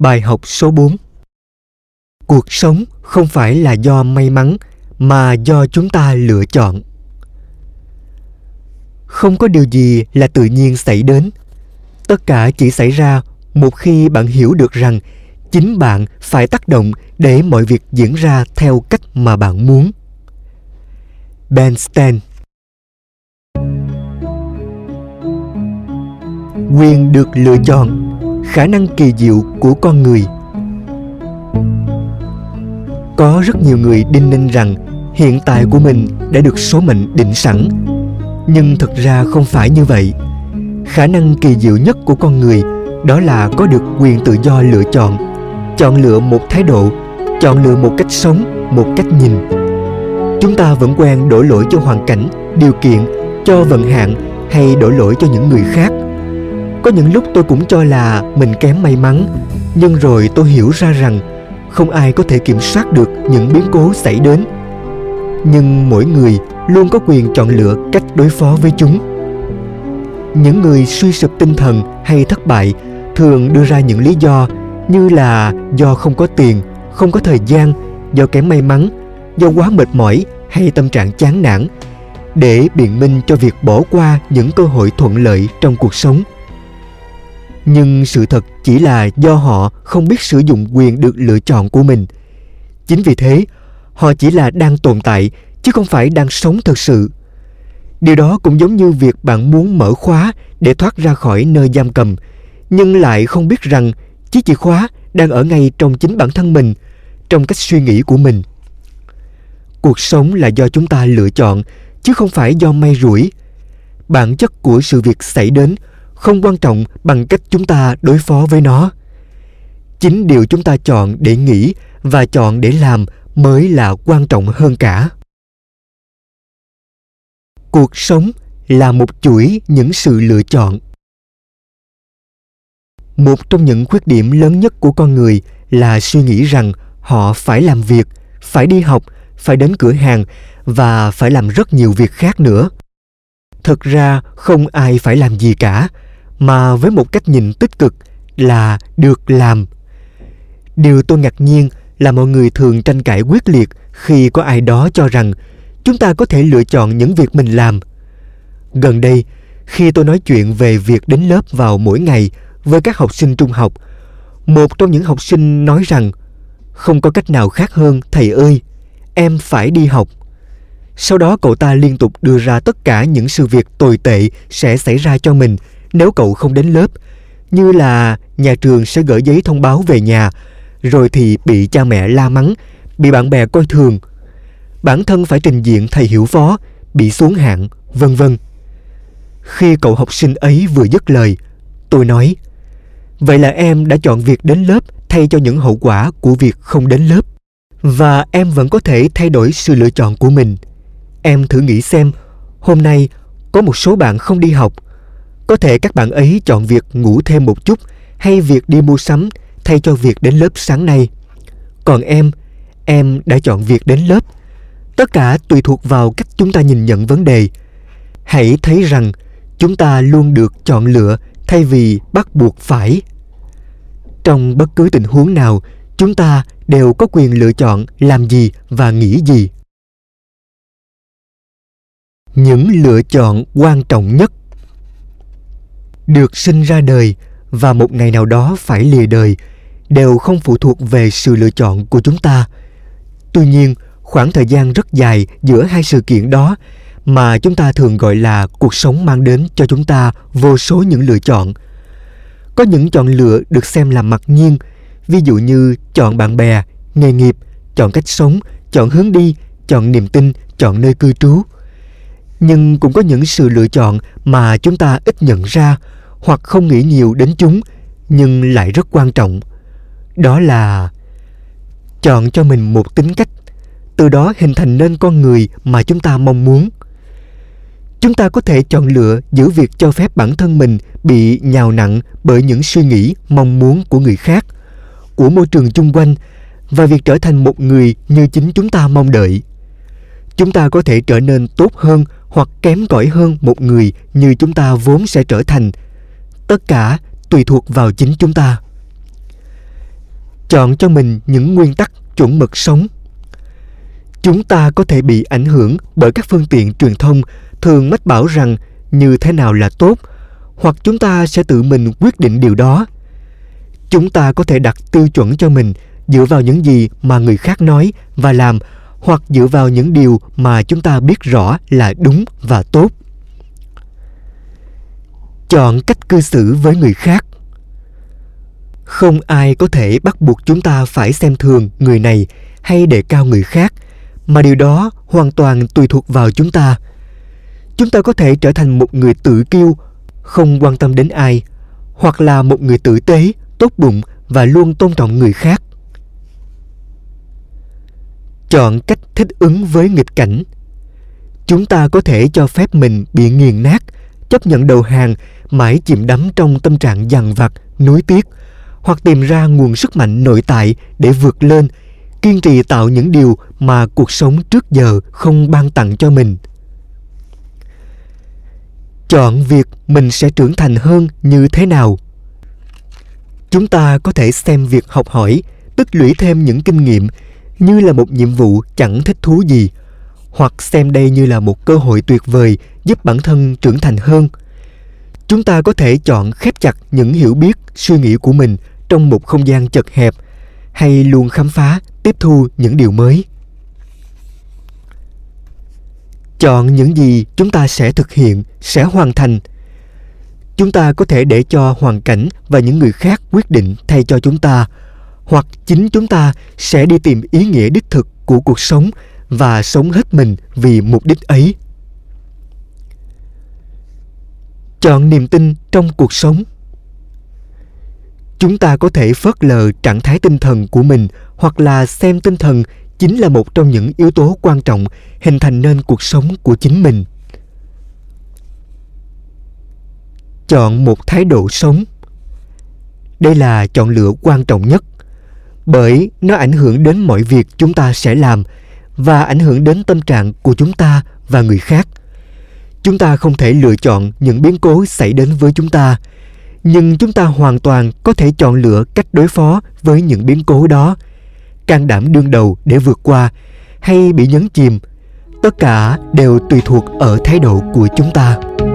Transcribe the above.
Bài học số 4. Cuộc sống không phải là do may mắn mà do chúng ta lựa chọn. Không có điều gì là tự nhiên xảy đến. Tất cả chỉ xảy ra một khi bạn hiểu được rằng chính bạn phải tác động để mọi việc diễn ra theo cách mà bạn muốn. Ben Stein. Quyền được lựa chọn, khả năng kỳ diệu của con người. Có rất nhiều người đinh ninh rằng hiện tại của mình đã được số mệnh định sẵn. Nhưng thực ra không phải như vậy. Khả năng kỳ diệu nhất của con người đó là có được quyền tự do lựa chọn. Chọn lựa một thái độ, chọn lựa một cách sống, một cách nhìn. Chúng ta vẫn quen đổ lỗi cho hoàn cảnh, điều kiện, cho vận hạn hay đổ lỗi cho những người khác. Có những lúc tôi cũng cho là mình kém may mắn, nhưng rồi tôi hiểu ra rằng không ai có thể kiểm soát được những biến cố xảy đến. Nhưng mỗi người luôn có quyền chọn lựa cách đối phó với chúng. Những người suy sụp tinh thần hay thất bại thường đưa ra những lý do như là do không có tiền, không có thời gian, do kém may mắn, do quá mệt mỏi hay tâm trạng chán nản, để biện minh cho việc bỏ qua những cơ hội thuận lợi trong cuộc sống. Nhưng sự thật chỉ là do họ không biết sử dụng quyền được lựa chọn của mình. Chính vì thế, họ chỉ là đang tồn tại, chứ không phải đang sống thực sự. Điều đó cũng giống như việc bạn muốn mở khóa để thoát ra khỏi nơi giam cầm, nhưng lại không biết rằng chiếc chìa khóa đang ở ngay trong chính bản thân mình, trong cách suy nghĩ của mình. Cuộc sống là do chúng ta lựa chọn, chứ không phải do may rủi. Bản chất của sự việc xảy đến không quan trọng bằng cách chúng ta đối phó với nó. Chính điều chúng ta chọn để nghĩ và chọn để làm mới là quan trọng hơn cả. Cuộc sống là một chuỗi những sự lựa chọn. Một trong những khuyết điểm lớn nhất của con người là suy nghĩ rằng họ phải làm việc, phải đi học, phải đến cửa hàng và phải làm rất nhiều việc khác nữa. Thực ra không ai phải làm gì cả, mà với một cách nhìn tích cực là được làm. Điều tôi ngạc nhiên là mọi người thường tranh cãi quyết liệt khi có ai đó cho rằng chúng ta có thể lựa chọn những việc mình làm. Gần đây, khi tôi nói chuyện về việc đến lớp vào mỗi ngày với các học sinh trung học, một trong những học sinh nói rằng không có cách nào khác hơn, thầy ơi, em phải đi học. Sau đó cậu ta liên tục đưa ra tất cả những sự việc tồi tệ sẽ xảy ra cho mình nếu cậu không đến lớp, như là nhà trường sẽ gửi giấy thông báo về nhà, rồi thì bị cha mẹ la mắng, bị bạn bè coi thường, bản thân phải trình diện thầy hiểu phó, bị xuống hạng, vân vân. Khi cậu học sinh ấy vừa dứt lời, tôi nói, vậy là em đã chọn việc đến lớp thay cho những hậu quả của việc không đến lớp. Và em vẫn có thể thay đổi sự lựa chọn của mình. Em thử nghĩ xem, hôm nay có một số bạn không đi học. Có thể các bạn ấy chọn việc ngủ thêm một chút hay việc đi mua sắm thay cho việc đến lớp sáng nay. Còn em đã chọn việc đến lớp. Tất cả tùy thuộc vào cách chúng ta nhìn nhận vấn đề. Hãy thấy rằng chúng ta luôn được chọn lựa thay vì bắt buộc phải. Trong bất cứ tình huống nào, chúng ta đều có quyền lựa chọn làm gì và nghĩ gì. Những lựa chọn quan trọng nhất. Được sinh ra đời và một ngày nào đó phải lìa đời đều không phụ thuộc về sự lựa chọn của chúng ta. Tuy nhiên, khoảng thời gian rất dài giữa hai sự kiện đó mà chúng ta thường gọi là cuộc sống mang đến cho chúng ta vô số những lựa chọn. Có những chọn lựa được xem là mặc nhiên, ví dụ như chọn bạn bè, nghề nghiệp, chọn cách sống, chọn hướng đi, chọn niềm tin, chọn nơi cư trú. Nhưng cũng có những sự lựa chọn mà chúng ta ít nhận ra hoặc không nghĩ nhiều đến chúng, nhưng lại rất quan trọng. Đó là chọn cho mình một tính cách, từ đó hình thành nên con người mà chúng ta mong muốn. Chúng ta có thể chọn lựa giữa việc cho phép bản thân mình bị nhào nặn bởi những suy nghĩ, mong muốn của người khác, của môi trường chung quanh, và việc trở thành một người như chính chúng ta mong đợi. Chúng ta có thể trở nên tốt hơn hoặc kém cỏi hơn một người như chúng ta vốn sẽ trở thành. Tất cả tùy thuộc vào chính chúng ta. Chọn cho mình những nguyên tắc chuẩn mực sống. Chúng ta có thể bị ảnh hưởng bởi các phương tiện truyền thông thường mách bảo rằng như thế nào là tốt, hoặc chúng ta sẽ tự mình quyết định điều đó. Chúng ta có thể đặt tiêu chuẩn cho mình dựa vào những gì mà người khác nói và làm, hoặc dựa vào những điều mà chúng ta biết rõ là đúng và tốt. Chọn cách cư xử với người khác. Không ai có thể bắt buộc chúng ta phải xem thường người này hay đề cao người khác, mà điều đó hoàn toàn tùy thuộc vào chúng ta. Chúng ta có thể trở thành một người tự kiêu, không quan tâm đến ai, hoặc là một người tử tế, tốt bụng và luôn tôn trọng người khác. Chọn cách thích ứng với nghịch cảnh. Chúng ta có thể cho phép mình bị nghiền nát, chấp nhận đầu hàng, mãi chìm đắm trong tâm trạng dằn vặt, nuối tiếc, hoặc tìm ra nguồn sức mạnh nội tại để vượt lên, kiên trì tạo những điều mà cuộc sống trước giờ không ban tặng cho mình. Chọn việc mình sẽ trưởng thành hơn như thế nào. Chúng ta có thể xem việc học hỏi, tích lũy thêm những kinh nghiệm như là một nhiệm vụ chẳng thích thú gì, hoặc xem đây như là một cơ hội tuyệt vời giúp bản thân trưởng thành hơn. Chúng ta có thể chọn khép chặt những hiểu biết, suy nghĩ của mình trong một không gian chật hẹp, hay luôn khám phá, tiếp thu những điều mới. Chọn những gì chúng ta sẽ thực hiện, sẽ hoàn thành. Chúng ta có thể để cho hoàn cảnh và những người khác quyết định thay cho chúng ta, hoặc chính chúng ta sẽ đi tìm ý nghĩa đích thực của cuộc sống và sống hết mình vì mục đích ấy. Chọn niềm tin trong cuộc sống. Chúng ta có thể phớt lờ trạng thái tinh thần của mình, hoặc là xem tinh thần chính là một trong những yếu tố quan trọng hình thành nên cuộc sống của chính mình. Chọn một thái độ sống. Đây là chọn lựa quan trọng nhất, bởi nó ảnh hưởng đến mọi việc chúng ta sẽ làm và ảnh hưởng đến tâm trạng của chúng ta và người khác. Chúng ta không thể lựa chọn những biến cố xảy đến với chúng ta, nhưng chúng ta hoàn toàn có thể chọn lựa cách đối phó với những biến cố đó, can đảm đương đầu để vượt qua hay bị nhấn chìm. Tất cả đều tùy thuộc ở thái độ của chúng ta.